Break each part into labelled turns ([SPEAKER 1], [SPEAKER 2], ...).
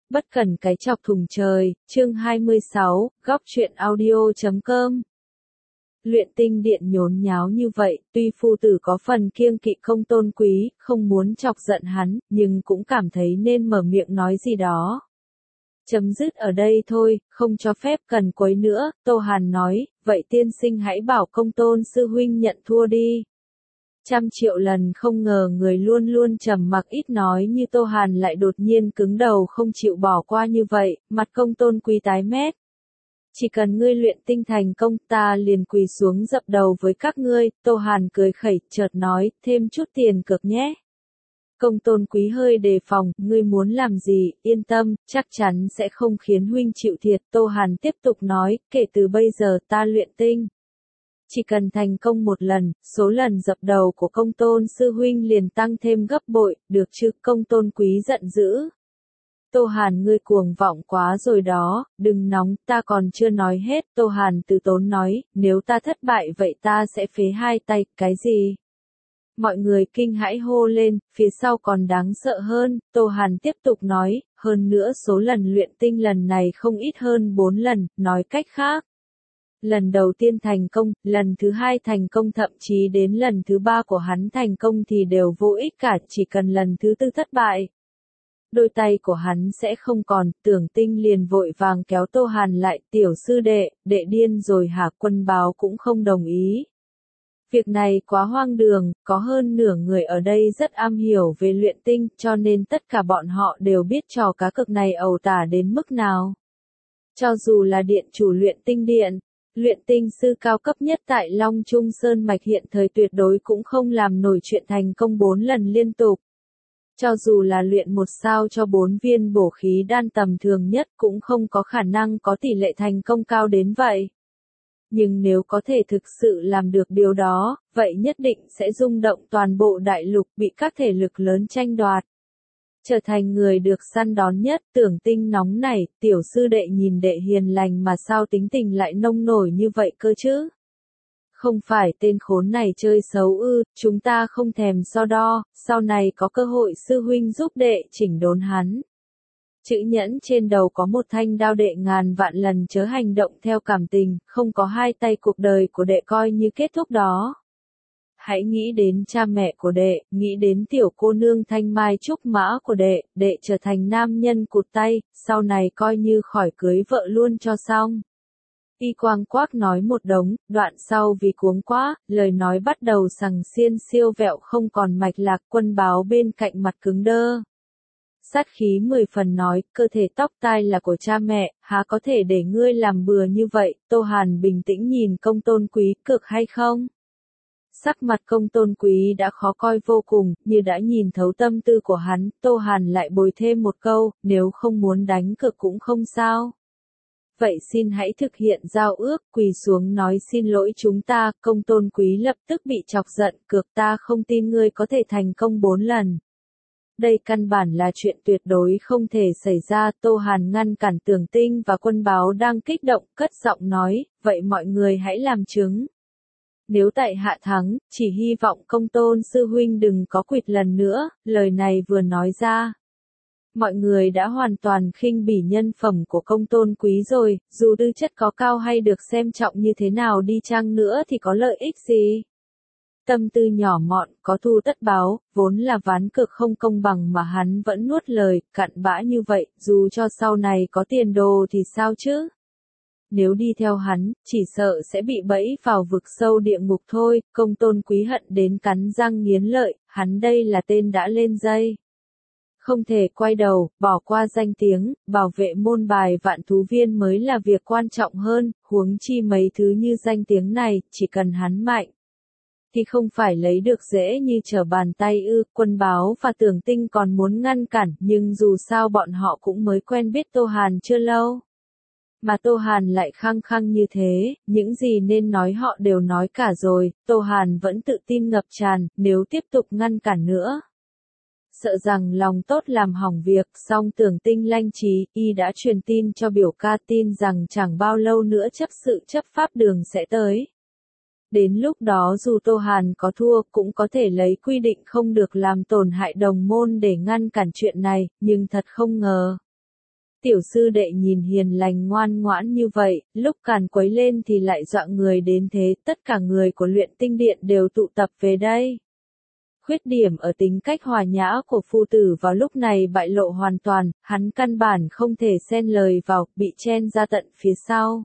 [SPEAKER 1] Bất cần cái chọc thùng trời, chương 26, góc truyện audio.com. Luyện tinh điện nhốn nháo như vậy, tuy phu tử có phần kiêng kỵ Công Tôn Quý, không muốn chọc giận hắn, nhưng cũng cảm thấy nên mở miệng nói gì đó. Chấm dứt ở đây thôi, không cho phép cần quấy nữa, Tô Hàn nói, vậy tiên sinh hãy bảo Công Tôn sư huynh nhận thua đi. Trăm triệu lần không ngờ người luôn luôn trầm mặc ít nói như Tô Hàn lại đột nhiên cứng đầu không chịu bỏ qua như vậy, mặt Công Tôn Quý tái mét. Chỉ cần ngươi luyện tinh thành công ta liền quỳ xuống dập đầu với các ngươi, Tô Hàn cười khẩy chợt nói, thêm chút tiền cược nhé. Công Tôn Quý hơi đề phòng, ngươi muốn làm gì, yên tâm, chắc chắn sẽ không khiến huynh chịu thiệt. Tô Hàn tiếp tục nói, kể từ bây giờ ta luyện tinh. Chỉ cần thành công một lần, số lần dập đầu của Công Tôn sư huynh liền tăng thêm gấp bội, được chứ? Công Tôn Quý giận dữ. Tô Hàn ngươi cuồng vọng quá rồi đó, đừng nóng, ta còn chưa nói hết. Tô Hàn từ tốn nói, nếu ta thất bại vậy ta sẽ phế hai tay, cái gì? Mọi người kinh hãi hô lên, phía sau còn đáng sợ hơn, Tô Hàn tiếp tục nói, hơn nữa số lần luyện tinh lần này không ít hơn 4 lần, nói cách khác. Lần đầu tiên thành công, lần thứ hai thành công thậm chí đến lần thứ ba của hắn thành công thì đều vô ích cả, chỉ cần lần thứ tư thất bại. Đôi tay của hắn sẽ không còn, Tưởng Tinh liền vội vàng kéo Tô Hàn lại, tiểu sư đệ, đệ điên rồi hả? Quân báo cũng không đồng ý. Việc này quá hoang đường, có hơn nửa người ở đây rất am hiểu về luyện tinh, cho nên tất cả bọn họ đều biết trò cá cược này ẩu tả đến mức nào. Cho dù là điện chủ luyện tinh điện, luyện tinh sư cao cấp nhất tại Long Trung Sơn Mạch hiện thời tuyệt đối cũng không làm nổi chuyện thành công 4 lần liên tục. Cho dù là luyện 1 sao cho 4 viên bổ khí đan tầm thường nhất cũng không có khả năng có tỷ lệ thành công cao đến vậy. Nhưng nếu có thể thực sự làm được điều đó, vậy nhất định sẽ rung động toàn bộ đại lục, bị các thể lực lớn tranh đoạt. Trở thành người được săn đón nhất. Tưởng Tinh nóng nảy, tiểu sư đệ nhìn đệ hiền lành mà sao tính tình lại nông nổi như vậy cơ chứ? Không phải tên khốn này chơi xấu ư? Chúng ta không thèm so đo, sau này có cơ hội sư huynh giúp đệ chỉnh đốn hắn. Chữ nhẫn trên đầu có một thanh đao, đệ ngàn vạn lần chớ hành động theo cảm tình, không có hai tay cuộc đời của đệ coi như kết thúc đó. Hãy nghĩ đến cha mẹ của đệ, nghĩ đến tiểu cô nương thanh mai trúc mã của đệ, đệ trở thành nam nhân cụt tay, sau này coi như khỏi cưới vợ luôn cho xong. Y quang quác nói một đống, đoạn sau vì cuống quá, lời nói bắt đầu sằng xiên siêu vẹo không còn mạch lạc. Quân báo bên cạnh mặt cứng đơ. Sát khí 10 phần nói, cơ thể tóc tai là của cha mẹ, há có thể để ngươi làm bừa như vậy? Tô Hàn bình tĩnh nhìn Công Tôn Quý, cược hay không? Sắc mặt Công Tôn Quý đã khó coi vô cùng, như đã nhìn thấu tâm tư của hắn. Tô Hàn lại bồi thêm một câu, nếu không muốn đánh cược cũng không sao. Vậy xin hãy thực hiện giao ước, quỳ xuống nói xin lỗi chúng ta. Công Tôn Quý lập tức bị chọc giận, cược ta không tin ngươi có thể thành công 4 lần. Đây căn bản là chuyện tuyệt đối không thể xảy ra. Tô Hàn ngăn cản Tưởng Tinh và quân báo đang kích động, cất giọng nói, vậy mọi người hãy làm chứng. Nếu tại hạ thắng, chỉ hy vọng Công Tôn sư huynh đừng có quỵt lần nữa. Lời này vừa nói ra, mọi người đã hoàn toàn khinh bỉ nhân phẩm của Công Tôn Quý rồi, dù tư chất có cao hay được xem trọng như thế nào đi chăng nữa thì có lợi ích gì? Tâm tư nhỏ mọn, có thù tất báo, vốn là ván cược không công bằng mà hắn vẫn nuốt lời, cặn bã như vậy, dù cho sau này có tiền đồ thì sao chứ? Nếu đi theo hắn, chỉ sợ sẽ bị bẫy vào vực sâu địa ngục thôi. Công Tôn Quý hận đến cắn răng nghiến lợi, hắn đây là tên đã lên dây. Không thể quay đầu, bỏ qua danh tiếng, bảo vệ môn bài vạn thú viên mới là việc quan trọng hơn, huống chi mấy thứ như danh tiếng này, chỉ cần hắn mạnh thì không phải lấy được dễ như trở bàn tay ư? Quân báo và Tưởng Tinh còn muốn ngăn cản, nhưng dù sao bọn họ cũng mới quen biết Tô Hàn chưa lâu. Mà Tô Hàn lại khăng khăng như thế, những gì nên nói họ đều nói cả rồi. Tô Hàn vẫn tự tin ngập tràn, nếu tiếp tục ngăn cản nữa, sợ rằng lòng tốt làm hỏng việc. Song Tưởng Tinh lanh trí, y đã truyền tin cho biểu ca tin rằng chẳng bao lâu nữa chấp pháp đường sẽ tới. Đến lúc đó dù Tô Hàn có thua cũng có thể lấy quy định không được làm tổn hại đồng môn để ngăn cản chuyện này, nhưng thật không ngờ. Tiểu sư đệ nhìn hiền lành ngoan ngoãn như vậy, lúc càn quấy lên thì lại dọa người đến thế, tất cả người của luyện tinh điện đều tụ tập về đây. Khuyết điểm ở tính cách hòa nhã của phu tử vào lúc này bại lộ hoàn toàn, hắn căn bản không thể xen lời vào, bị chen ra tận phía sau.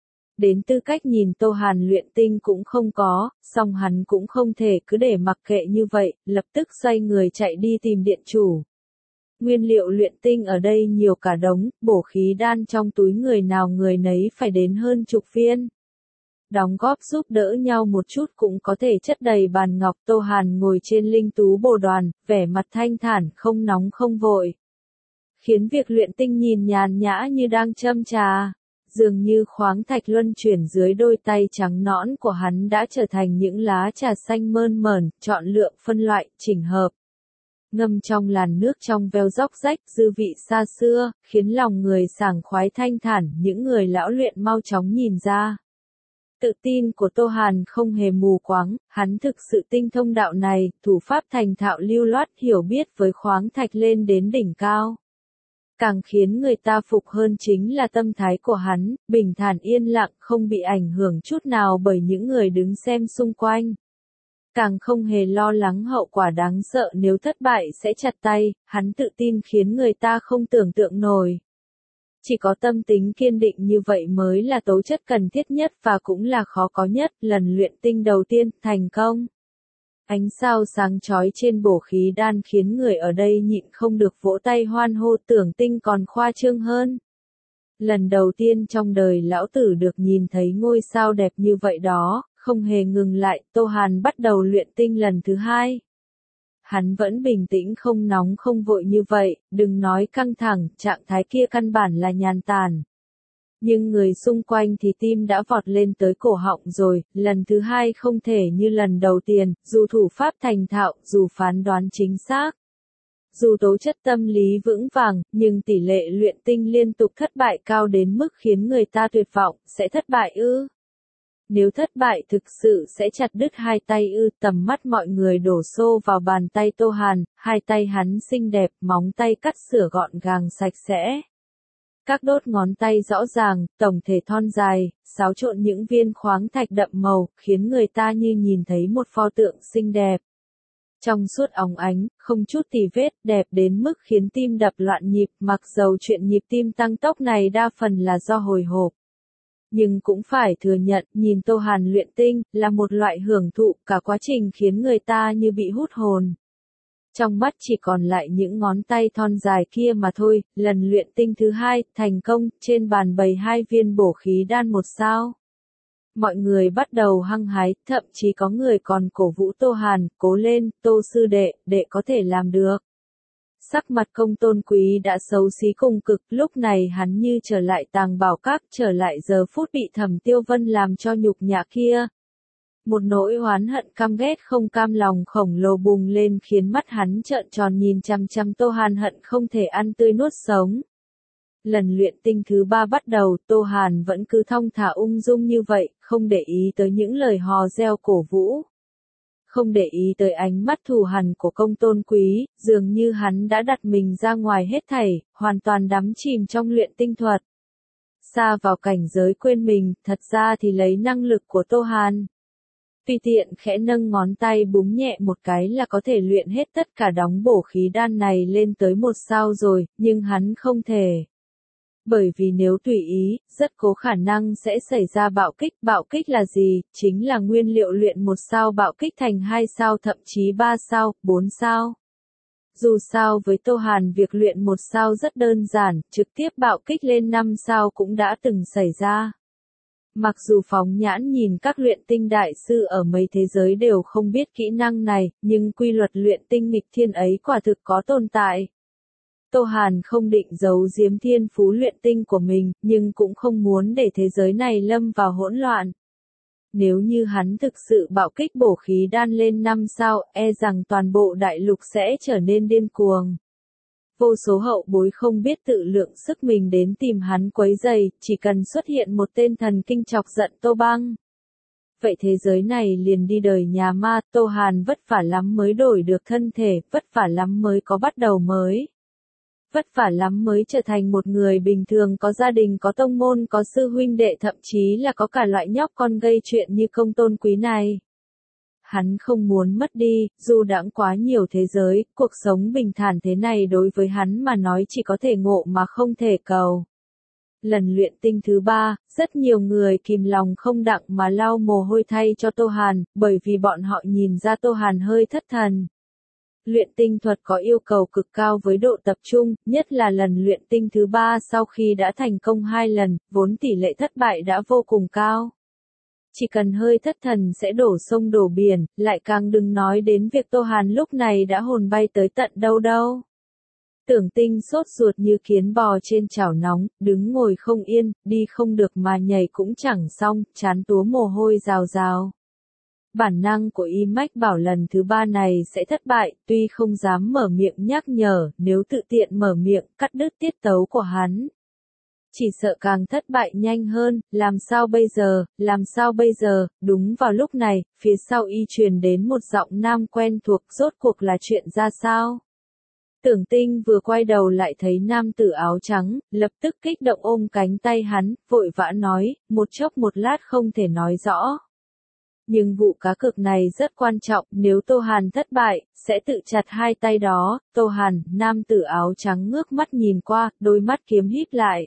[SPEAKER 1] Đến tư cách nhìn Tô Hàn luyện tinh cũng không có, song hắn cũng không thể cứ để mặc kệ như vậy, lập tức xoay người chạy đi tìm điện chủ. Nguyên liệu luyện tinh ở đây nhiều cả đống, bổ khí đan trong túi người nào người nấy phải đến hơn chục viên. Đóng góp giúp đỡ nhau một chút cũng có thể chất đầy bàn ngọc. Tô Hàn ngồi trên linh tú bồ đoàn, vẻ mặt thanh thản, không nóng không vội. Khiến việc luyện tinh nhìn nhàn nhã như đang châm trà. Dường như khoáng thạch luân chuyển dưới đôi tay trắng nõn của hắn đã trở thành những lá trà xanh mơn mởn, chọn lựa phân loại, chỉnh hợp. Ngâm trong làn nước trong veo róc rách, dư vị xa xưa, khiến lòng người sảng khoái thanh thản, những người lão luyện mau chóng nhìn ra. Tự tin của Tô Hàn không hề mù quáng, hắn thực sự tinh thông đạo này, thủ pháp thành thạo lưu loát, hiểu biết với khoáng thạch lên đến đỉnh cao. Càng khiến người ta phục hơn chính là tâm thái của hắn, bình thản yên lặng, không bị ảnh hưởng chút nào bởi những người đứng xem xung quanh. Càng không hề lo lắng hậu quả đáng sợ nếu thất bại sẽ chặt tay, hắn tự tin khiến người ta không tưởng tượng nổi. Chỉ có tâm tính kiên định như vậy mới là tố chất cần thiết nhất và cũng là khó có nhất. Lần luyện tinh đầu tiên, thành công. Ánh sao sáng chói trên bổ khí đan khiến người ở đây nhịn không được vỗ tay hoan hô, tưởng tinh còn khoa trương hơn. Lần đầu tiên trong đời lão tử được nhìn thấy ngôi sao đẹp như vậy đó, không hề ngừng lại, Tô Hàn bắt đầu luyện tinh lần thứ hai. Hắn vẫn bình tĩnh không nóng không vội như vậy, đừng nói căng thẳng, trạng thái kia căn bản là nhàn tản. Nhưng người xung quanh thì tim đã vọt lên tới cổ họng rồi, lần thứ hai không thể như lần đầu tiên, dù thủ pháp thành thạo, dù phán đoán chính xác. Dù tố chất tâm lý vững vàng, nhưng tỷ lệ luyện tinh liên tục thất bại cao đến mức khiến người ta tuyệt vọng, sẽ thất bại ư? Nếu thất bại thực sự sẽ chặt đứt hai tay ư? Tầm mắt mọi người đổ xô vào bàn tay Tô Hàn, hai tay hắn xinh đẹp, móng tay cắt sửa gọn gàng sạch sẽ. Các đốt ngón tay rõ ràng, tổng thể thon dài, xáo trộn những viên khoáng thạch đậm màu, khiến người ta như nhìn thấy một pho tượng xinh đẹp. Trong suốt óng ánh, không chút tì vết, đẹp đến mức khiến tim đập loạn nhịp, mặc dầu chuyện nhịp tim tăng tốc này đa phần là do hồi hộp. Nhưng cũng phải thừa nhận, nhìn Tô Hàn luyện tinh, là một loại hưởng thụ, cả quá trình khiến người ta như bị hút hồn. Trong mắt chỉ còn lại những ngón tay thon dài kia mà thôi. Lần luyện tinh thứ hai, thành công, trên bàn bày hai viên bổ khí đan một sao. Mọi người bắt đầu hăng hái, thậm chí có người còn cổ vũ Tô Hàn, cố lên, Tô sư đệ, đệ có thể làm được. Sắc mặt Công Tôn Quý đã xấu xí cùng cực, lúc này hắn như trở lại Tàng Bảo Các, trở lại giờ phút bị Thẩm Tiêu Vân làm cho nhục nhã kia. Một nỗi oán hận căm ghét không cam lòng khổng lồ bùng lên khiến mắt hắn trợn tròn nhìn chằm chằm Tô Hàn, hận không thể ăn tươi nuốt sống. Lần luyện tinh thứ ba bắt đầu, Tô Hàn vẫn cứ thong thả ung dung như vậy, không để ý tới những lời hò reo cổ vũ. Không để ý tới ánh mắt thù hằn của Công Tôn Quý, dường như hắn đã đặt mình ra ngoài hết thảy, hoàn toàn đắm chìm trong luyện tinh thuật. Xa vào cảnh giới quên mình, thật ra thì lấy năng lực của Tô Hàn. Tùy tiện khẽ nâng ngón tay búng nhẹ một cái là có thể luyện hết tất cả đóng bổ khí đan này lên tới một sao rồi, nhưng hắn không thể. Bởi vì nếu tùy ý, rất có khả năng sẽ xảy ra bạo kích. Bạo kích là gì? Chính là nguyên liệu luyện một sao bạo kích thành 2 sao, thậm chí 3 sao, 4 sao. Dù sao với Tô Hàn việc luyện một sao rất đơn giản, trực tiếp bạo kích lên 5 sao cũng đã từng xảy ra. Mặc dù phóng nhãn nhìn các luyện tinh đại sư ở mấy thế giới đều không biết kỹ năng này, nhưng quy luật luyện tinh nghịch thiên ấy quả thực có tồn tại. Tô Hàn không định giấu giếm thiên phú luyện tinh của mình, nhưng cũng không muốn để thế giới này lâm vào hỗn loạn. Nếu như hắn thực sự bạo kích bổ khí đan lên 5 sao, e rằng toàn bộ đại lục sẽ trở nên điên cuồng. Vô số hậu bối không biết tự lượng sức mình đến tìm hắn quấy rầy, chỉ cần xuất hiện một tên thần kinh chọc giận Tô Băng. Vậy thế giới này liền đi đời nhà ma. Tô Hàn vất vả lắm mới đổi được thân thể, vất vả lắm mới có bắt đầu mới. vất vả lắm mới trở thành một người bình thường có gia đình có tông môn có sư huynh đệ thậm chí là có cả loại nhóc con gây chuyện như Công Tôn Quý này. Hắn không muốn mất đi, dù đãng quá nhiều thế giới, cuộc sống bình thản thế này đối với hắn mà nói chỉ có thể ngộ mà không thể cầu. Lần luyện tinh thứ 3, rất nhiều người kìm lòng không đặng mà lau mồ hôi thay cho Tô Hàn, bởi vì bọn họ nhìn ra Tô Hàn hơi thất thần. Luyện tinh thuật có yêu cầu cực cao với độ tập trung, nhất là lần luyện tinh thứ 3 sau khi đã thành công 2 lần, vốn tỷ lệ thất bại đã vô cùng cao. Chỉ cần hơi thất thần sẽ đổ sông đổ biển, lại càng đừng nói đến việc Tô Hàn lúc này đã hồn bay tới tận đâu đâu. Tưởng Tinh sốt ruột như kiến bò trên chảo nóng, đứng ngồi không yên, đi không được mà nhảy cũng chẳng xong, chán túa mồ hôi rào rào. Bản năng của y mách bảo lần thứ 3 này sẽ thất bại, tuy không dám mở miệng nhắc nhở, nếu tự tiện mở miệng, cắt đứt tiết tấu của hắn. Chỉ sợ càng thất bại nhanh hơn, làm sao bây giờ, đúng vào lúc này, phía sau y truyền đến một giọng nam quen thuộc, rốt cuộc là chuyện ra sao? Tưởng Tinh vừa quay đầu lại thấy nam tử áo trắng, lập tức kích động ôm cánh tay hắn, vội vã nói, một chốc một lát không thể nói rõ. Nhưng vụ cá cược này rất quan trọng, nếu Tô Hàn thất bại, sẽ tự chặt hai tay đó. Tô Hàn, nam tử áo trắng ngước mắt nhìn qua, đôi mắt kiếm híp lại.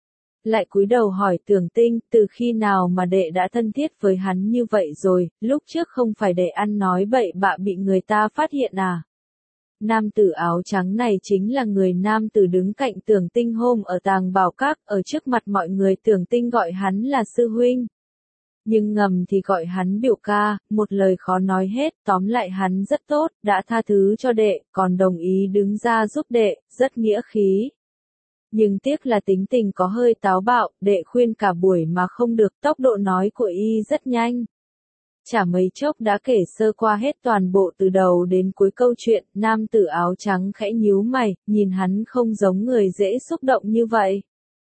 [SPEAKER 1] Lại cúi đầu hỏi Tưởng Tinh, từ khi nào mà đệ đã thân thiết với hắn như vậy rồi, lúc trước không phải đệ ăn nói bậy bạ bị người ta phát hiện à? Nam tử áo trắng này chính là người nam tử đứng cạnh Tưởng Tinh hôm ở Tàng Bảo Các, ở trước mặt mọi người Tưởng Tinh gọi hắn là sư huynh. Nhưng ngầm thì gọi hắn biểu ca, một lời khó nói hết, tóm lại hắn rất tốt, đã tha thứ cho đệ, còn đồng ý đứng ra giúp đệ, rất nghĩa khí. Nhưng tiếc là tính tình có hơi táo bạo, đệ khuyên cả buổi mà không được, tốc độ nói của y rất nhanh. Chả mấy chốc đã kể sơ qua hết toàn bộ từ đầu đến cuối câu chuyện, nam tử áo trắng khẽ nhíu mày, nhìn hắn không giống người dễ xúc động như vậy.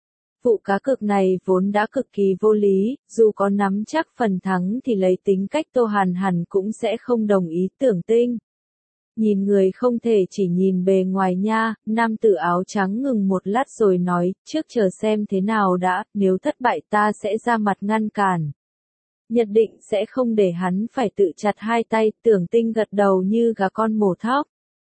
[SPEAKER 1] Vụ cá cược này vốn đã cực kỳ vô lý, dù có nắm chắc phần thắng thì lấy tính cách Tô Hàn hẳn cũng sẽ không đồng ý. Tưởng Tinh. Nhìn người không thể chỉ nhìn bề ngoài nha, nam tử áo trắng ngừng một lát rồi nói, trước chờ xem thế nào đã, nếu thất bại ta sẽ ra mặt ngăn cản. Nhất định sẽ không để hắn phải tự chặt hai tay. Tưởng Tinh gật đầu như gà con mổ thóc.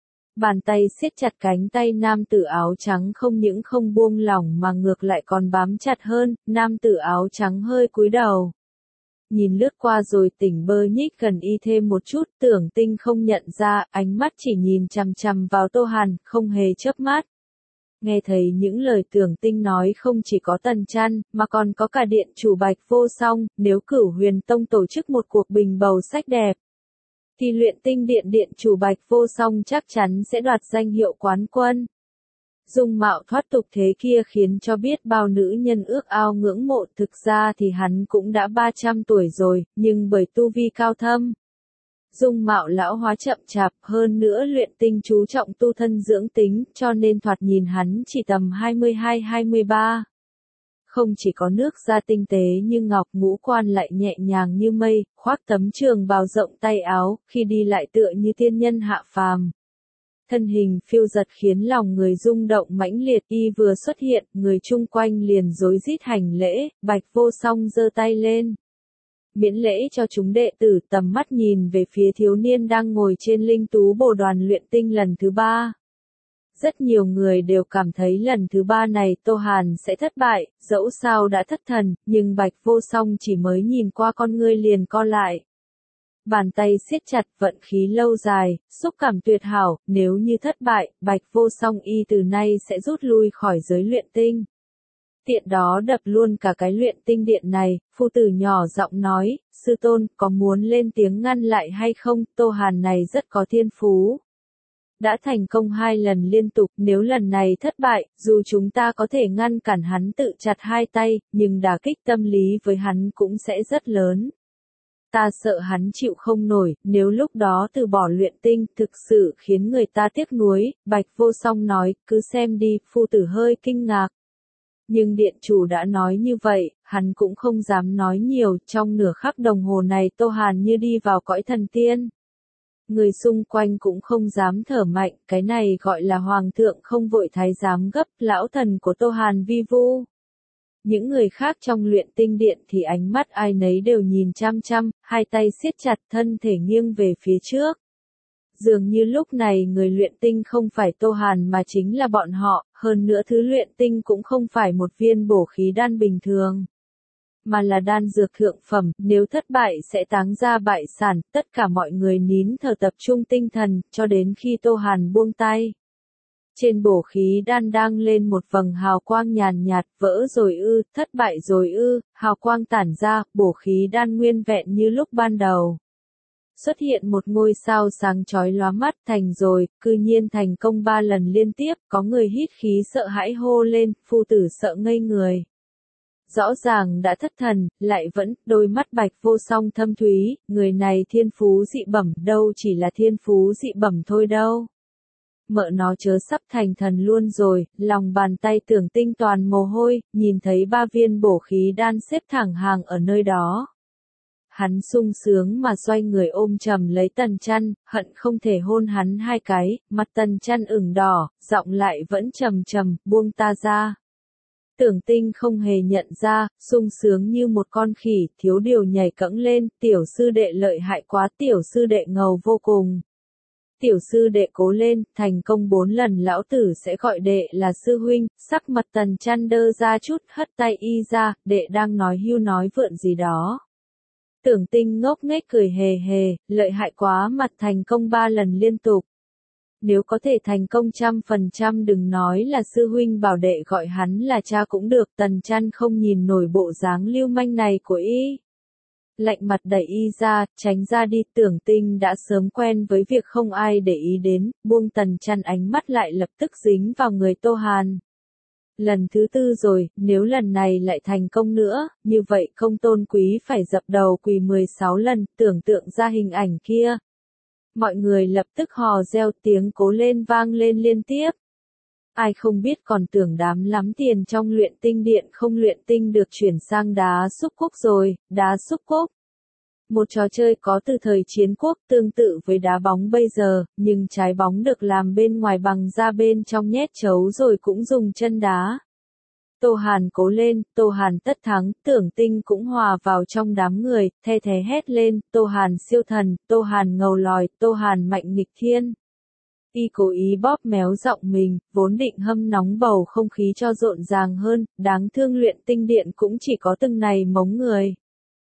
[SPEAKER 1] Bàn tay siết chặt cánh tay nam tử áo trắng không những không buông lỏng mà ngược lại còn bám chặt hơn, nam tử áo trắng hơi cúi đầu. Nhìn lướt qua rồi tỉnh bơ nhích gần y thêm một chút, Tưởng Tinh không nhận ra, ánh mắt chỉ nhìn chằm chằm vào Tô Hàn, không hề chớp mắt. Nghe thấy những lời Tưởng Tinh nói không chỉ có Tần Trăn, mà còn có cả điện chủ Bạch Vô Song, nếu Cửu Huyền Tông tổ chức một cuộc bình bầu sách đẹp, thì luyện tinh điện chủ Bạch Vô Song chắc chắn sẽ đoạt danh hiệu quán quân. Dung mạo thoát tục thế kia khiến cho biết bao nữ nhân ước ao ngưỡng mộ, thực ra thì hắn cũng đã 300 tuổi rồi, nhưng bởi tu vi cao thâm. Dung mạo lão hóa chậm chạp, hơn nữa luyện tinh chú trọng tu thân dưỡng tính, cho nên thoạt nhìn hắn chỉ tầm 22-23. Không chỉ có nước da tinh tế như ngọc, ngũ quan lại nhẹ nhàng như mây, khoác tấm trường bào rộng tay áo, khi đi lại tựa như tiên nhân hạ phàm. Thân hình phiêu giật khiến lòng người rung động mãnh liệt, y vừa xuất hiện, người chung quanh liền rối rít hành lễ. Bạch Vô Song giơ tay lên. Miễn lễ cho chúng đệ tử, tầm mắt nhìn về phía thiếu niên đang ngồi trên linh tú bồ đoàn luyện tinh lần thứ 3. Rất nhiều người đều cảm thấy lần thứ 3 này Tô Hàn sẽ thất bại, dẫu sao đã thất thần, nhưng Bạch Vô Song chỉ mới nhìn qua con ngươi liền co lại. Bàn tay siết chặt, vận khí lâu dài, xúc cảm tuyệt hảo, nếu như thất bại, Bạch Vô Song y từ nay sẽ rút lui khỏi giới luyện tinh. Tiện đó đập luôn cả cái luyện tinh điện này, phu tử nhỏ giọng nói, sư tôn, có muốn lên tiếng ngăn lại hay không, Tô Hàn này rất có thiên phú. Đã thành công 2 lần liên tục, nếu lần này thất bại, dù chúng ta có thể ngăn cản hắn tự chặt hai tay, nhưng đả kích tâm lý với hắn cũng sẽ rất lớn. Ta sợ hắn chịu không nổi, nếu lúc đó từ bỏ luyện tinh, thực sự khiến người ta tiếc nuối. Bạch Vô Song nói, cứ xem đi, phu tử hơi kinh ngạc. Nhưng điện chủ đã nói như vậy, hắn cũng không dám nói nhiều, trong nửa khắc đồng hồ này Tô Hàn như đi vào cõi thần tiên. Người xung quanh cũng không dám thở mạnh, cái này gọi là hoàng thượng không vội thái giám gấp, lão thần của Tô Hàn vi vu. Những người khác trong luyện tinh điện thì ánh mắt ai nấy đều nhìn chăm chăm, hai tay siết chặt thân thể nghiêng về phía trước. Dường như lúc này người luyện tinh không phải Tô Hàn mà chính là bọn họ, hơn nữa thứ luyện tinh cũng không phải một viên bổ khí đan bình thường, mà là đan dược thượng phẩm, nếu thất bại sẽ táng ra bại sản, tất cả mọi người nín thở tập trung tinh thần, cho đến khi Tô Hàn buông tay. Trên bổ khí đan đang lên một vầng hào quang nhàn nhạt, vỡ rồi ư, thất bại rồi ư, hào quang tản ra, bổ khí đan nguyên vẹn như lúc ban đầu. Xuất hiện một ngôi sao sáng chói lóa mắt, thành rồi, cư nhiên thành công 3 lần liên tiếp, có người hít khí sợ hãi hô lên, phu tử sợ ngây người. Rõ ràng đã thất thần, lại vẫn, đôi mắt bạch vô song thâm thúy, người này thiên phú dị bẩm, đâu chỉ là thiên phú dị bẩm thôi đâu. Mợ nó chớ sắp thành thần luôn rồi, lòng bàn tay Tưởng Tinh toàn mồ hôi, nhìn thấy 3 viên bổ khí đan xếp thẳng hàng ở nơi đó. Hắn sung sướng mà xoay người ôm chầm lấy Tần Chăn, hận không thể hôn hắn 2 cái, mặt Tần Chăn ửng đỏ, giọng lại vẫn trầm trầm, buông ta ra. Tưởng Tinh không hề nhận ra, sung sướng như một con khỉ, thiếu điều nhảy cẫng lên, tiểu sư đệ lợi hại quá, tiểu sư đệ ngầu vô cùng. Tiểu sư đệ cố lên, thành công 4 lần lão tử sẽ gọi đệ là sư huynh, sắc mặt Tần Chăn đơ ra chút, hất tay y ra, đệ đang nói hưu nói vượn gì đó. Tưởng Tinh ngốc nghếch cười hề hề, lợi hại quá, mặt thành công 3 lần liên tục. Nếu có thể thành công 100% đừng nói là sư huynh bảo đệ gọi hắn là cha cũng được, Tần Chăn không nhìn nổi bộ dáng lưu manh này của y. Lạnh mặt đẩy y ra, tránh ra đi. Tưởng Tinh đã sớm quen với việc không ai để ý đến, buông Tần Chăn, ánh mắt lại lập tức dính vào người Tô Hàn. Lần thứ 4 rồi, nếu lần này lại thành công nữa, như vậy Công Tôn Quý phải dập đầu quỳ 16 lần, tưởng tượng ra hình ảnh kia. Mọi người lập tức hò reo, tiếng cố lên vang lên liên tiếp. Ai không biết còn tưởng đám lắm tiền trong luyện tinh điện không luyện tinh được chuyển sang đá xúc cúc rồi, đá xúc cúc. Một trò chơi có từ thời chiến quốc tương tự với đá bóng bây giờ, nhưng trái bóng được làm bên ngoài bằng da bên trong nhét chấu rồi cũng dùng chân đá. Tô Hàn cố lên, Tô Hàn tất thắng, Tưởng Tinh cũng hòa vào trong đám người, the thé hét lên, Tô Hàn siêu thần, Tô Hàn ngầu lòi, Tô Hàn mạnh nghịch thiên. Y cố ý bóp méo giọng mình, vốn định hâm nóng bầu không khí cho rộn ràng hơn, đáng thương luyện tinh điện cũng chỉ có từng này mống người.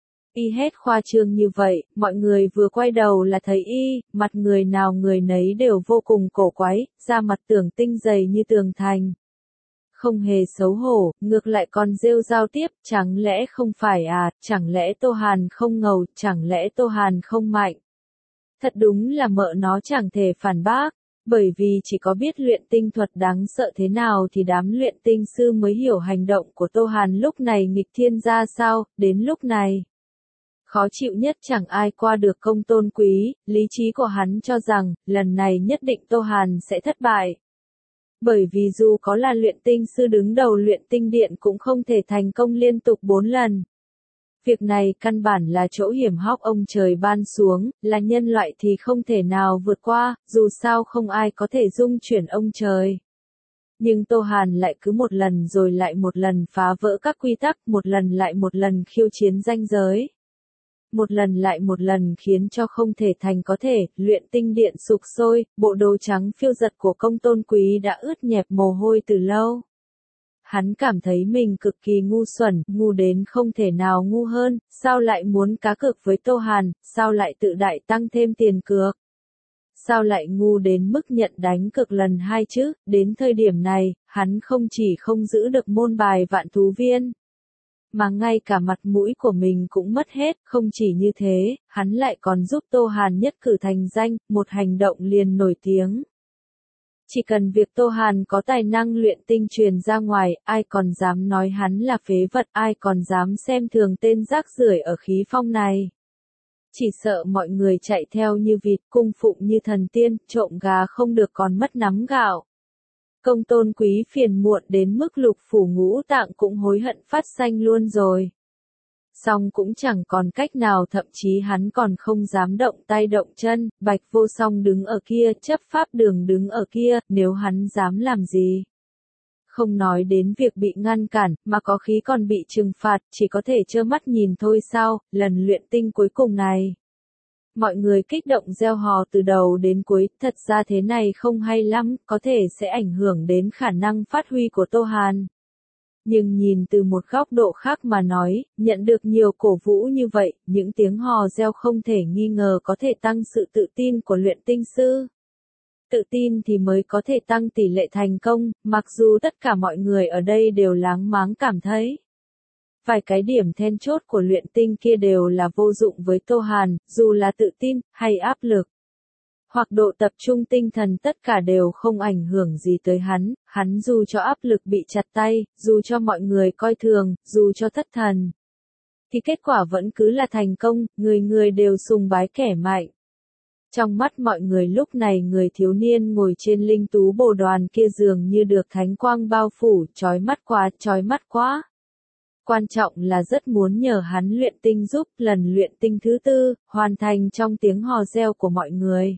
[SPEAKER 1] Y hét khoa trương như vậy, mọi người vừa quay đầu là thấy y, mặt người nào người nấy đều vô cùng cổ quái, da mặt Tưởng Tinh dày như tường thành. Không hề xấu hổ, ngược lại còn rêu rao tiếp, chẳng lẽ không phải à, chẳng lẽ Tô Hàn không ngầu, chẳng lẽ Tô Hàn không mạnh. Thật đúng là mợ nó chẳng thể phản bác, bởi vì chỉ có biết luyện tinh thuật đáng sợ thế nào thì đám luyện tinh sư mới hiểu hành động của Tô Hàn lúc này nghịch thiên ra sao, đến lúc này. Khó chịu nhất chẳng ai qua được Công Tôn Quý, lý trí của hắn cho rằng, lần này nhất định Tô Hàn sẽ thất bại. Bởi vì dù có là luyện tinh sư đứng đầu luyện tinh điện cũng không thể thành công liên tục 4 lần. Việc này căn bản là chỗ hiểm hóc ông trời ban xuống, là nhân loại thì không thể nào vượt qua, dù sao không ai có thể dung chuyển ông trời. Nhưng Tô Hàn lại cứ một lần rồi lại một lần phá vỡ các quy tắc, một lần lại một lần khiêu chiến ranh giới. Một lần lại một lần khiến cho không thể thành có thể, luyện tinh điện sục sôi, bộ đồ trắng phiêu giật của Công Tôn Quý đã ướt nhẹp mồ hôi từ lâu. Hắn cảm thấy mình cực kỳ ngu xuẩn, ngu đến không thể nào ngu hơn, sao lại muốn cá cược với Tô Hàn, sao lại tự đại tăng thêm tiền cược. Sao lại ngu đến mức nhận đánh cược lần 2 chứ, đến thời điểm này, hắn không chỉ không giữ được môn bài vạn thú viên, mà ngay cả mặt mũi của mình cũng mất hết, không chỉ như thế, hắn lại còn giúp Tô Hàn nhất cử thành danh, một hành động liền nổi tiếng. Chỉ cần việc Tô Hàn có tài năng luyện tinh truyền ra ngoài, ai còn dám nói hắn là phế vật, ai còn dám xem thường tên rác rưởi ở khí phong này. Chỉ sợ mọi người chạy theo như vịt, cung phụng như thần tiên, trộm gà không được còn mất nắm gạo. Công Tôn Quý phiền muộn đến mức lục phủ ngũ tạng cũng hối hận phát xanh luôn rồi. Song cũng chẳng còn cách nào, thậm chí hắn còn không dám động tay động chân, Bạch Vô Song đứng ở kia, chấp pháp đường đứng ở kia, nếu hắn dám làm gì? Không nói đến việc bị ngăn cản, mà có khi còn bị trừng phạt, chỉ có thể trơ mắt nhìn thôi sao, lần luyện tinh cuối cùng này. Mọi người kích động reo hò từ đầu đến cuối, thật ra thế này không hay lắm, có thể sẽ ảnh hưởng đến khả năng phát huy của Tô Hàn. Nhưng nhìn từ một góc độ khác mà nói, nhận được nhiều cổ vũ như vậy, những tiếng hò reo không thể nghi ngờ có thể tăng sự tự tin của luyện tinh sư. Tự tin thì mới có thể tăng tỷ lệ thành công, mặc dù tất cả mọi người ở đây đều láng máng cảm thấy. Vài cái điểm then chốt của luyện tinh kia đều là vô dụng với Tô Hàn, dù là tự tin, hay áp lực. Hoặc độ tập trung tinh thần tất cả đều không ảnh hưởng gì tới hắn dù cho áp lực bị chặt tay, dù cho mọi người coi thường, dù cho thất thần. Thì kết quả vẫn cứ là thành công, người người đều sùng bái kẻ mạnh. Trong mắt mọi người lúc này người thiếu niên ngồi trên linh tú bồ đoàn kia dường như được thánh quang bao phủ, chói mắt quá. Quan trọng là rất muốn nhờ hắn luyện tinh giúp lần luyện tinh thứ 4, hoàn thành trong tiếng hò reo của mọi người.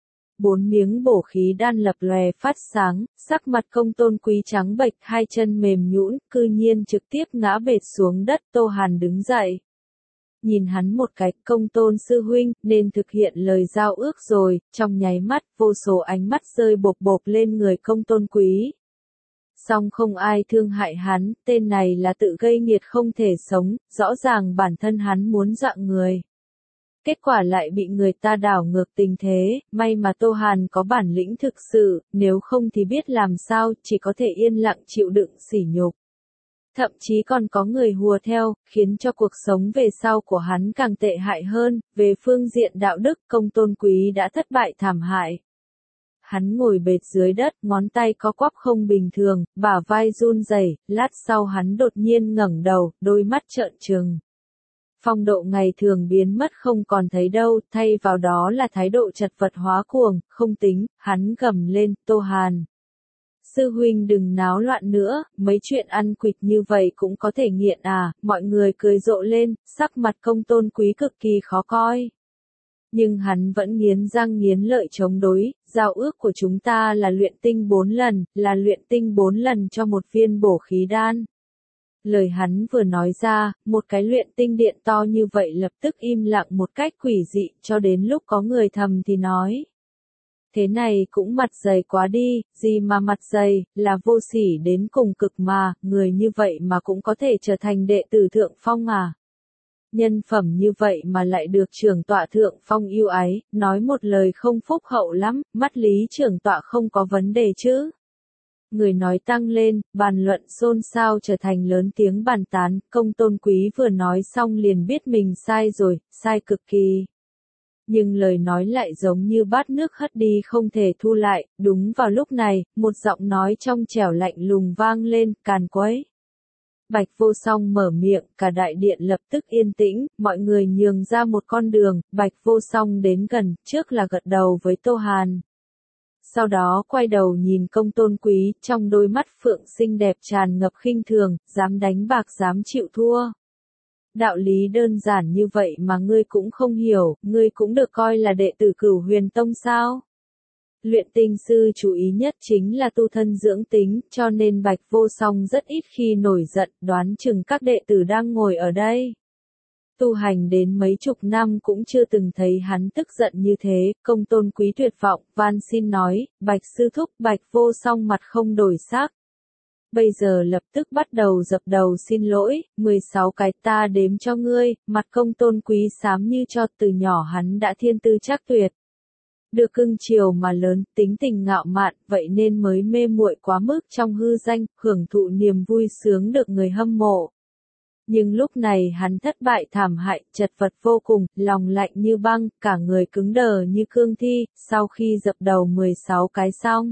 [SPEAKER 1] 4 miếng bổ khí đan lập lòe phát sáng, sắc mặt Công Tôn Quý trắng bệch, hai chân mềm nhũn, cư nhiên trực tiếp ngã bệt xuống đất. Tô Hàn đứng dậy. Nhìn hắn một cái, Công Tôn sư huynh, nên thực hiện lời giao ước rồi, trong nháy mắt, vô số ánh mắt rơi bộp bộp lên người Công Tôn Quý. Song không ai thương hại hắn, tên này là tự gây nghiệt không thể sống, rõ ràng bản thân hắn muốn dọa người. Kết quả lại bị người ta đảo ngược tình thế, may mà Tô Hàn có bản lĩnh thực sự, nếu không thì biết làm sao, chỉ có thể yên lặng chịu đựng sỉ nhục. Thậm chí còn có người hùa theo, khiến cho cuộc sống về sau của hắn càng tệ hại hơn, về phương diện đạo đức, Công Tôn Quý đã thất bại thảm hại. Hắn ngồi bệt dưới đất, ngón tay có quắp không bình thường, bả vai run rẩy, lát sau hắn đột nhiên ngẩng đầu, đôi mắt trợn trừng. Phong độ ngày thường biến mất không còn thấy đâu, thay vào đó là thái độ chật vật hóa cuồng, không tính, hắn gầm lên, Tô Hàn. Sư huynh đừng náo loạn nữa, mấy chuyện ăn quỵt như vậy cũng có thể nghiện à, mọi người cười rộ lên, sắc mặt Công Tôn Quý cực kỳ khó coi. Nhưng hắn vẫn nghiến răng nghiến lợi chống đối, giao ước của chúng ta là luyện tinh 4 lần, là luyện tinh 4 lần cho một viên bổ khí đan. Lời hắn vừa nói ra, một cái luyện tinh điện to như vậy lập tức im lặng một cách quỷ dị, cho đến lúc có người thầm thì nói. Thế này cũng mặt dày quá đi, gì mà mặt dày, là vô sỉ đến cùng cực mà, người như vậy mà cũng có thể trở thành đệ tử thượng phong à. Nhân phẩm như vậy mà lại được trưởng tọa thượng phong yêu ái, nói một lời không phúc hậu lắm, mắt lý trưởng tọa không có vấn đề chứ. Người nói tăng lên, bàn luận xôn xao trở thành lớn tiếng bàn tán, Công Tôn Quý vừa nói xong liền biết mình sai rồi, sai cực kỳ. Nhưng lời nói lại giống như bát nước hất đi không thể thu lại, đúng vào lúc này, một giọng nói trong trẻo lạnh lùng vang lên, càn quấy. Bạch Vô Song mở miệng, cả đại điện lập tức yên tĩnh, mọi người nhường ra một con đường, Bạch Vô Song đến gần, trước là gật đầu với Tô Hàn. Sau đó quay đầu nhìn Công Tôn Quý, trong đôi mắt phượng xinh đẹp tràn ngập khinh thường, dám đánh bạc dám chịu thua. Đạo lý đơn giản như vậy mà ngươi cũng không hiểu, ngươi cũng được coi là đệ tử Cửu Huyền Tông sao? Luyện tinh sư chú ý nhất chính là tu thân dưỡng tính, cho nên Bạch Vô Song rất ít khi nổi giận, đoán chừng các đệ tử đang ngồi ở đây. Tu hành đến mấy chục năm cũng chưa từng thấy hắn tức giận như thế, Công Tôn Quý tuyệt vọng, van xin nói, Bạch sư thúc, Bạch Vô Song mặt không đổi sắc. Bây giờ lập tức bắt đầu dập đầu xin lỗi, 16 cái ta đếm cho ngươi, mặt Công Tôn Quý xám như cho, từ nhỏ hắn đã thiên tư chắc tuyệt. Được cưng chiều mà lớn, tính tình ngạo mạn, vậy nên mới mê muội quá mức trong hư danh, hưởng thụ niềm vui sướng được người hâm mộ. Nhưng lúc này hắn thất bại thảm hại, chật vật vô cùng, lòng lạnh như băng, cả người cứng đờ như cương thi, sau khi dập đầu 16 cái xong.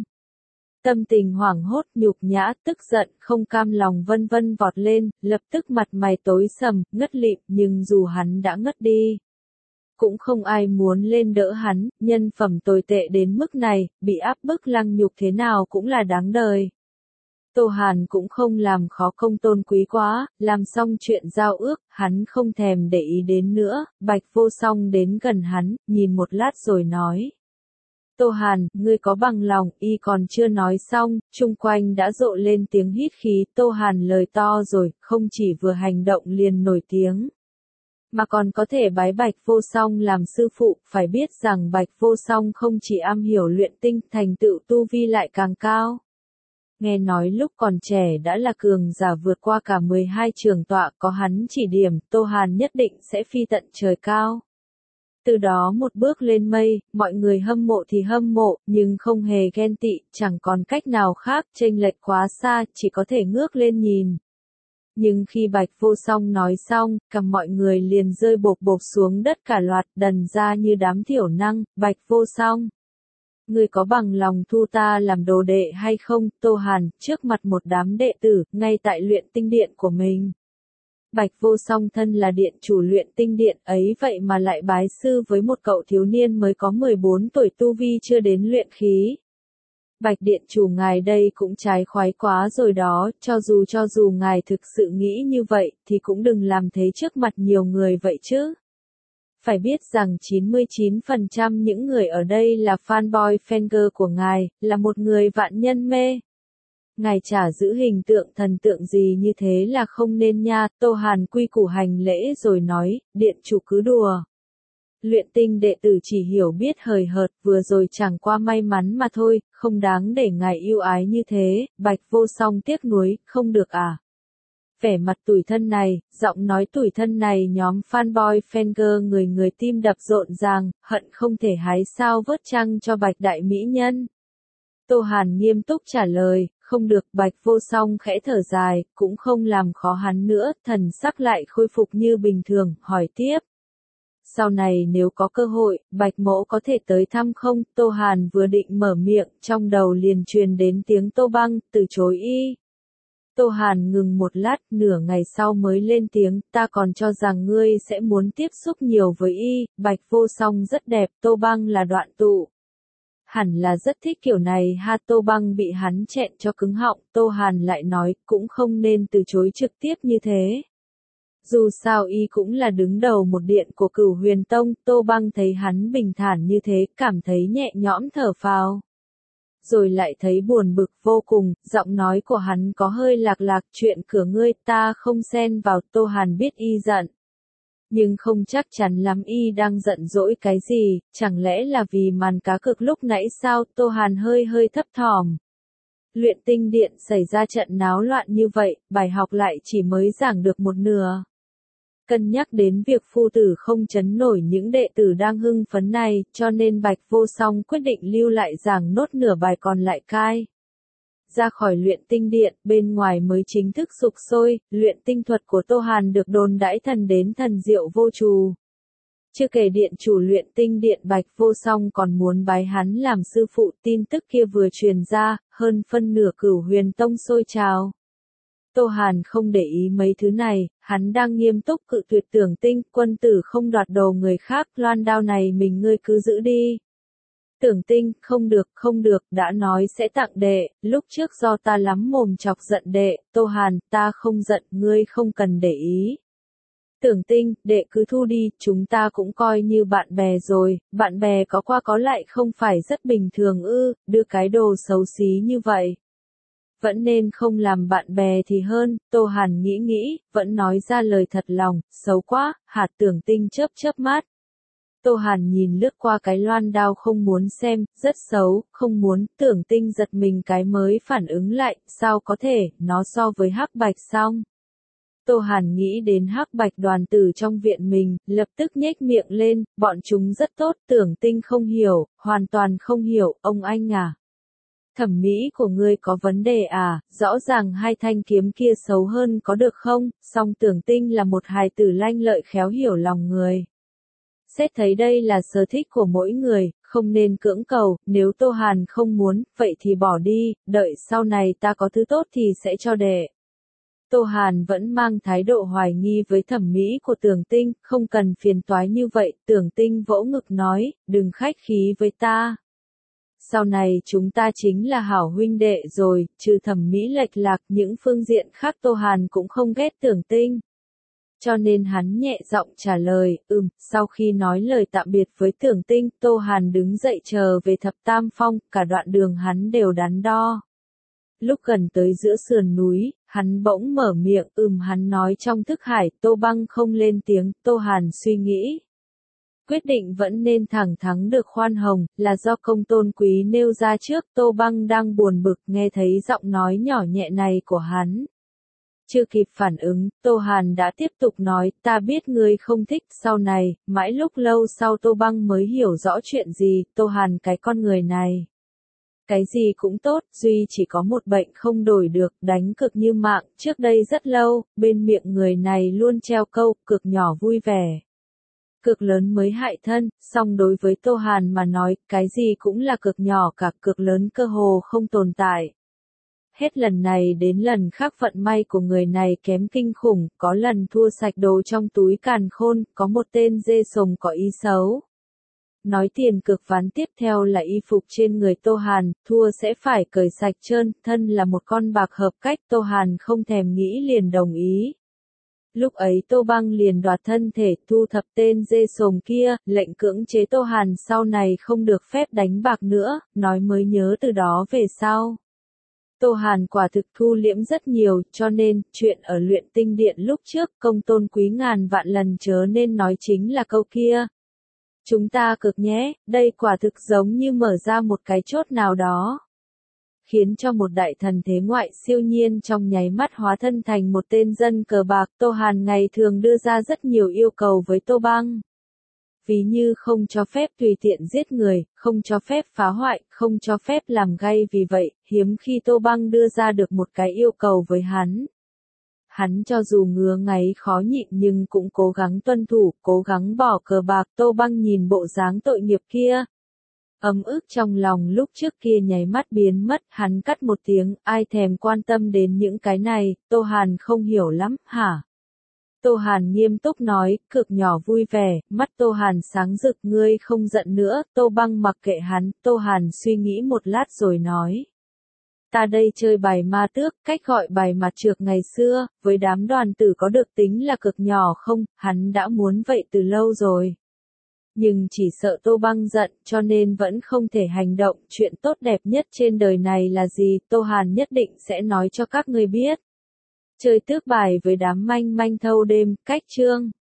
[SPEAKER 1] Tâm tình hoảng hốt, nhục nhã, tức giận, không cam lòng vân vân vọt lên, lập tức mặt mày tối sầm, ngất lịm, nhưng dù hắn đã ngất đi. Cũng không ai muốn lên đỡ hắn, nhân phẩm tồi tệ đến mức này, bị áp bức lăng nhục thế nào cũng là đáng đời. Tô Hàn cũng không làm khó Công Tôn Quý quá, làm xong chuyện giao ước, hắn không thèm để ý đến nữa, Bạch Vô Song đến gần hắn, nhìn một lát rồi nói. Tô Hàn, ngươi có bằng lòng, y còn chưa nói xong, chung quanh đã rộ lên tiếng hít khí, Tô Hàn lời to rồi, không chỉ vừa hành động liền nổi tiếng, mà còn có thể bái Bạch Vô Song làm sư phụ, phải biết rằng Bạch Vô Song không chỉ am hiểu luyện tinh, thành tựu tu vi lại càng cao. Nghe nói lúc còn trẻ đã là cường giả vượt qua cả 12 trường tọa, có hắn chỉ điểm, Tô Hàn nhất định sẽ phi tận trời cao. Từ đó một bước lên mây, mọi người hâm mộ thì hâm mộ, nhưng không hề ghen tị, chẳng còn cách nào khác, chênh lệch quá xa, chỉ có thể ngước lên nhìn. Nhưng khi Bạch Vô Song nói xong, cầm mọi người liền rơi bộp bộp xuống đất cả loạt, đần ra như đám thiểu năng, Bạch Vô Song. Ngươi có bằng lòng thu ta làm đồ đệ hay không? Tô Hàn, trước mặt một đám đệ tử, ngay tại luyện tinh điện của mình. Bạch Vô Song thân là điện chủ luyện tinh điện ấy vậy mà lại bái sư với một cậu thiếu niên mới có 14 tuổi tu vi chưa đến luyện khí. Bạch điện chủ ngài đây cũng trái khoái quá rồi đó, cho dù ngài thực sự nghĩ như vậy, thì cũng đừng làm thế trước mặt nhiều người vậy chứ. Phải biết rằng 99% những người ở đây là fanboy fangirl của ngài, là một người vạn nhân mê. Ngài chả giữ hình tượng thần tượng gì như thế là không nên nha, Tô Hàn quy củ hành lễ rồi nói, điện chủ cứ đùa. Luyện tinh đệ tử chỉ hiểu biết hời hợt, vừa rồi chẳng qua may mắn mà thôi, không đáng để ngài yêu ái như thế, Bạch Vô Song tiếc nuối, không được à. Vẻ mặt tủi thân này, giọng nói tủi thân này nhóm fanboy fangirl người người tim đập rộn ràng, hận không thể hái sao vớt trăng cho Bạch đại mỹ nhân. Tô Hàn nghiêm túc trả lời, không được, Bạch Vô Song khẽ thở dài, cũng không làm khó hắn nữa, thần sắc lại khôi phục như bình thường, hỏi tiếp. Sau này nếu có cơ hội, Bạch mỗ có thể tới thăm không? Tô Hàn vừa định mở miệng, trong đầu liền truyền đến tiếng Tô Băng, từ chối y. Tô Hàn ngừng một lát, nửa ngày sau mới lên tiếng, ta còn cho rằng ngươi sẽ muốn tiếp xúc nhiều với y, Bạch Vô Song rất đẹp, Tô Băng là đoạn tụ. Hẳn là rất thích kiểu này ha, Tô Băng bị hắn chẹn cho cứng họng, Tô Hàn lại nói, cũng không nên từ chối trực tiếp như thế. Dù sao y cũng là đứng đầu một điện của Cửu Huyền Tông, Tô Băng thấy hắn bình thản như thế, cảm thấy nhẹ nhõm thở phào. Rồi lại thấy buồn bực vô cùng, giọng nói của hắn có hơi lạc lạc, chuyện cửa ngươi ta không xen vào, Tô Hàn biết y giận. Nhưng không chắc chắn lắm y đang giận dỗi cái gì, chẳng lẽ là vì màn cá cược lúc nãy sao, Tô Hàn hơi thấp thỏm. Luyện tinh điện xảy ra trận náo loạn như vậy, bài học lại chỉ mới giảng được một nửa. Cân nhắc đến việc phu tử không trấn nổi những đệ tử đang hưng phấn này, cho nên Bạch Vô Song quyết định lưu lại giảng nốt nửa bài còn lại cai. Ra khỏi luyện tinh điện, bên ngoài mới chính thức sục sôi, luyện tinh thuật của Tô Hàn được đồn đãi thần đến thần diệu vô trù. Chưa kể điện chủ luyện tinh điện Bạch Vô Song còn muốn bái hắn làm sư phụ, tin tức kia vừa truyền ra, hơn phân nửa Cửu Huyền Tông sôi trào. Tô Hàn không để ý mấy thứ này, hắn đang nghiêm túc cự tuyệt Tưởng Tinh, quân tử không đoạt đồ người khác, loan đao này mình ngươi cứ giữ đi. Tưởng Tinh, không được, đã nói sẽ tặng đệ, lúc trước do ta lắm mồm chọc giận đệ, Tô Hàn, ta không giận, ngươi không cần để ý. Tưởng Tinh, đệ cứ thu đi, chúng ta cũng coi như bạn bè rồi, bạn bè có qua có lại không phải rất bình thường ư, đưa cái đồ xấu xí như vậy. Vẫn nên không làm bạn bè thì hơn, Tô Hàn nghĩ, vẫn nói ra lời thật lòng, xấu quá, hạt Tưởng Tinh chớp mắt. Tô Hàn nhìn lướt qua cái loan đao không muốn xem, rất xấu, không muốn, Tưởng Tinh giật mình cái mới phản ứng lại, sao có thể, nó so với Hắc Bạch xong. Tô Hàn nghĩ đến Hắc Bạch đoàn tử trong viện mình, lập tức nhếch miệng lên, bọn chúng rất tốt, Tưởng Tinh không hiểu, hoàn toàn không hiểu, ông anh à. Thẩm mỹ của ngươi có vấn đề à, rõ ràng hai thanh kiếm kia xấu hơn có được không, song Tưởng Tinh là một hài tử lanh lợi khéo hiểu lòng người. Xét thấy đây là sở thích của mỗi người, không nên cưỡng cầu, nếu Tô Hàn không muốn, vậy thì bỏ đi, đợi sau này ta có thứ tốt thì sẽ cho đệ. Tô Hàn vẫn mang thái độ hoài nghi với thẩm mỹ của Tưởng Tinh, không cần phiền toái như vậy, Tưởng Tinh vỗ ngực nói, đừng khách khí với ta. sau này chúng ta chính là hảo huynh đệ rồi, trừ thẩm mỹ lệch lạc những phương diện khác Tô Hàn cũng không ghét Tưởng Tinh. Cho nên hắn nhẹ giọng trả lời, sau khi nói lời tạm biệt với Tưởng Tinh, Tô Hàn đứng dậy chờ về Thập Tam Phong, cả đoạn đường hắn đều đắn đo. Lúc gần tới giữa sườn núi, hắn bỗng mở miệng, hắn nói trong thức hải, Tô Băng không lên tiếng, Tô Hàn suy nghĩ. Quyết định vẫn nên thẳng thắn được khoan hồng, là do Công Tôn Quý nêu ra trước, Tô Băng đang buồn bực nghe thấy giọng nói nhỏ nhẹ này của hắn. Chưa kịp phản ứng, Tô Hàn đã tiếp tục nói, ta biết ngươi không thích, sau này, mãi lúc lâu sau Tô Băng mới hiểu rõ chuyện gì, Tô Hàn cái con người này. Cái gì cũng tốt, duy chỉ có một bệnh không đổi được, đánh cực như mạng, trước đây rất lâu, bên miệng người này luôn treo câu, cực nhỏ vui vẻ. Cực lớn mới hại thân, song đối với Tô Hàn mà nói, cái gì cũng là cực nhỏ cả, cực lớn cơ hồ không tồn tại. Hết lần này đến lần khác vận may của người này kém kinh khủng, có lần thua sạch đồ trong túi càn khôn, có một tên dê sồng có ý xấu. Nói tiền cực ván tiếp theo là y phục trên người Tô Hàn, thua sẽ phải cởi sạch trơn, thân là một con bạc hợp cách, Tô Hàn không thèm nghĩ liền đồng ý. Lúc ấy Tô Băng liền đoạt thân thể thu thập tên dê sồm kia, lệnh cưỡng chế Tô Hàn sau này không được phép đánh bạc nữa, nói mới nhớ từ đó về sau. Tô Hàn quả thực thu liễm rất nhiều, cho nên, chuyện ở luyện tinh điện lúc trước, Công Tôn Quý ngàn vạn lần chớ nên nói chính là câu kia. Chúng ta cực nhé, đây quả thực giống như mở ra một cái chốt nào đó. Khiến cho một đại thần thế ngoại siêu nhiên trong nháy mắt hóa thân thành một tên dân cờ bạc. Tô Hàn ngày thường đưa ra rất nhiều yêu cầu với Tô Băng. Ví như không cho phép tùy tiện giết người, không cho phép phá hoại, không cho phép làm gay, vì vậy, hiếm khi Tô Băng đưa ra được một cái yêu cầu với hắn. Hắn cho dù ngứa ngáy khó nhịn nhưng cũng cố gắng tuân thủ, cố gắng bỏ cờ bạc. Tô Băng nhìn bộ dáng tội nghiệp kia. Ấm ức trong lòng lúc trước kia nháy mắt biến mất, hắn cắt một tiếng, ai thèm quan tâm đến những cái này, Tô Hàn không hiểu lắm, hả? Tô Hàn nghiêm túc nói, cực nhỏ vui vẻ, mắt Tô Hàn sáng rực, ngươi không giận nữa, Tô Băng mặc kệ hắn, Tô Hàn suy nghĩ một lát rồi nói. Ta đây chơi bài ma tước, cách gọi bài mặt trược ngày xưa, với đám đoàn tử có được tính là cực nhỏ không, hắn đã muốn vậy từ lâu rồi. Nhưng chỉ sợ Tô Băng giận, cho nên vẫn không thể hành động, chuyện tốt đẹp nhất trên đời này là gì, Tô Hàn nhất định sẽ nói cho các ngươi biết. Chơi tước bài với đám manh manh thâu đêm, cách chương.